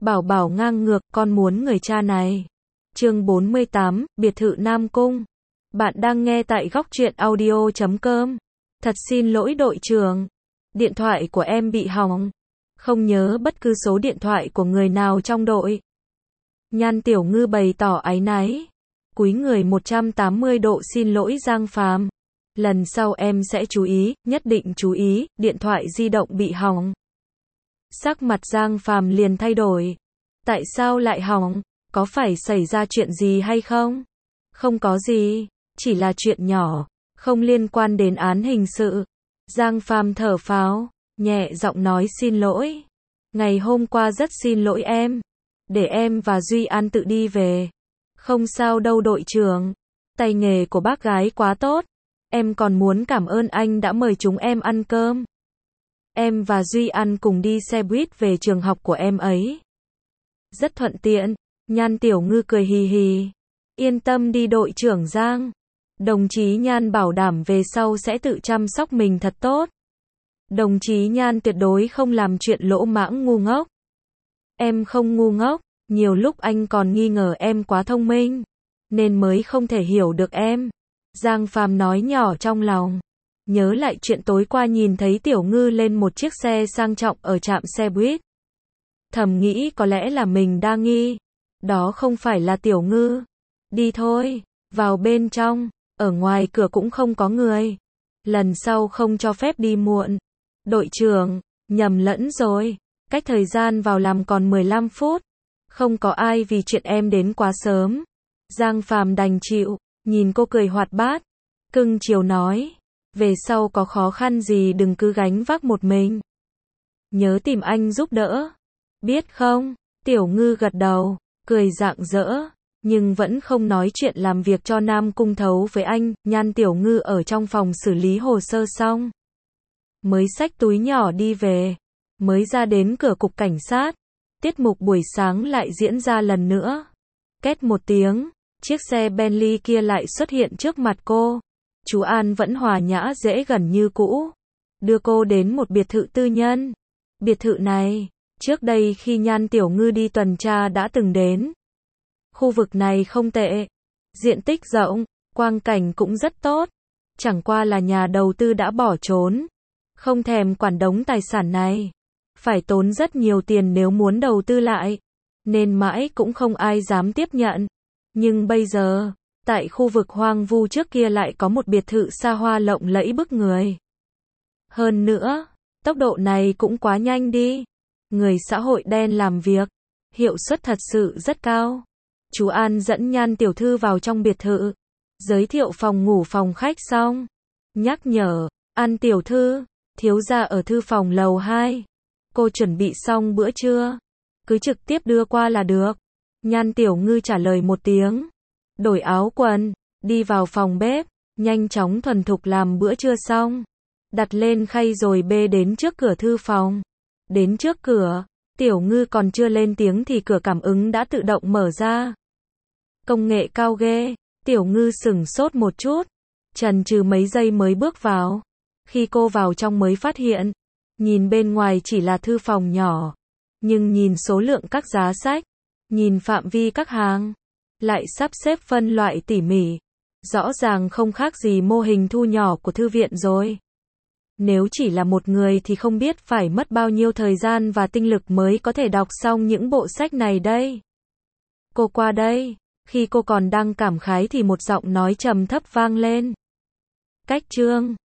Bảo bảo ngang ngược, con muốn người cha này. Chương 48, biệt thự Nam Cung. Bạn đang nghe tại góc truyện audio.com. Thật xin lỗi đội trưởng. Điện thoại của em bị hỏng. Không nhớ bất cứ số điện thoại của người nào trong đội. Nhan Tiểu Ngư bày tỏ áy náy. Cúi người 180 độ xin lỗi Giang Phàm. Lần sau em sẽ chú ý, nhất định chú ý, điện thoại di động bị hỏng. Sắc mặt Giang Phàm liền thay đổi. Tại sao lại hỏng? Có phải xảy ra chuyện gì hay không? Không có gì, chỉ là chuyện nhỏ, không liên quan đến án hình sự. Giang Phàm thở phào, nhẹ giọng nói xin lỗi. Ngày hôm qua rất xin lỗi em. Để em và Duy An tự đi về. Không sao đâu đội trưởng. Tay nghề của bác gái quá tốt. Em còn muốn cảm ơn anh đã mời chúng em ăn cơm. Em và Duy An cùng đi xe buýt về trường học của em ấy. Rất thuận tiện. Nhan Tiểu Ngư cười hì hì. Yên tâm đi đội trưởng Giang. Đồng chí Nhan bảo đảm về sau sẽ tự chăm sóc mình thật tốt. Đồng chí Nhan tuyệt đối không làm chuyện lỗ mãng ngu ngốc. Em không ngu ngốc, nhiều lúc anh còn nghi ngờ em quá thông minh, nên mới không thể hiểu được em. Giang Phàm nói nhỏ trong lòng. Nhớ lại chuyện tối qua nhìn thấy Tiểu Ngư lên một chiếc xe sang trọng ở trạm xe buýt. Thầm nghĩ có lẽ là mình đa nghi. Đó không phải là Tiểu Ngư. Đi thôi, vào bên trong, ở ngoài cửa cũng không có người. Lần sau không cho phép đi muộn. Đội trưởng, nhầm lẫn rồi. Cách thời gian vào làm còn 15 phút. Không có ai vì chuyện em đến quá sớm. Giang Phàm đành chịu, nhìn cô cười hoạt bát. Cưng chiều nói. Về sau có khó khăn gì đừng cứ gánh vác một mình. Nhớ tìm anh giúp đỡ. Biết không? Tiểu Ngư gật đầu, cười rạng rỡ, nhưng vẫn không nói chuyện làm việc cho Nam Cung Thấu với anh. Nhan Tiểu Ngư ở trong phòng xử lý hồ sơ xong. Mới xách túi nhỏ đi về. Mới ra đến cửa cục cảnh sát. Tiết mục buổi sáng lại diễn ra lần nữa. Két một tiếng, chiếc xe Bentley kia lại xuất hiện trước mặt cô. Chú An vẫn hòa nhã dễ gần như cũ. Đưa cô đến một biệt thự tư nhân. Biệt thự này, trước đây khi Nhan Tiểu Ngư đi tuần tra đã từng đến. Khu vực này không tệ. Diện tích rộng, quang cảnh cũng rất tốt. Chẳng qua là nhà đầu tư đã bỏ trốn. Không thèm quản đống tài sản này. Phải tốn rất nhiều tiền nếu muốn đầu tư lại. Nên mãi cũng không ai dám tiếp nhận. Nhưng bây giờ, tại khu vực hoang vu trước kia lại có một biệt thự xa hoa lộng lẫy bức người. Hơn nữa, tốc độ này cũng quá nhanh đi. Người xã hội đen làm việc, hiệu suất thật sự rất cao. Chú An dẫn Nhan Tiểu Thư vào trong biệt thự, giới thiệu phòng ngủ phòng khách xong. Nhắc nhở, An Tiểu Thư, thiếu gia ở thư phòng lầu 2. Cô chuẩn bị xong bữa trưa, cứ trực tiếp đưa qua là được. Nhan Tiểu Ngư trả lời một tiếng. Đổi áo quần, đi vào phòng bếp, nhanh chóng thuần thục làm bữa trưa xong. Đặt lên khay rồi bê đến trước cửa thư phòng. Đến trước cửa, Tiểu Ngư còn chưa lên tiếng thì cửa cảm ứng đã tự động mở ra. Công nghệ cao ghê, Tiểu Ngư sửng sốt một chút. Chần chừ mấy giây mới bước vào. Khi cô vào trong mới phát hiện, nhìn bên ngoài chỉ là thư phòng nhỏ. Nhưng nhìn số lượng các giá sách, nhìn phạm vi các hàng, lại sắp xếp phân loại tỉ mỉ. Rõ ràng không khác gì mô hình thu nhỏ của thư viện rồi. Nếu chỉ là một người thì không biết phải mất bao nhiêu thời gian và tinh lực mới có thể đọc xong những bộ sách này đây. Cô qua đây. Khi cô còn đang cảm khái thì một giọng nói trầm thấp vang lên. Cách chương.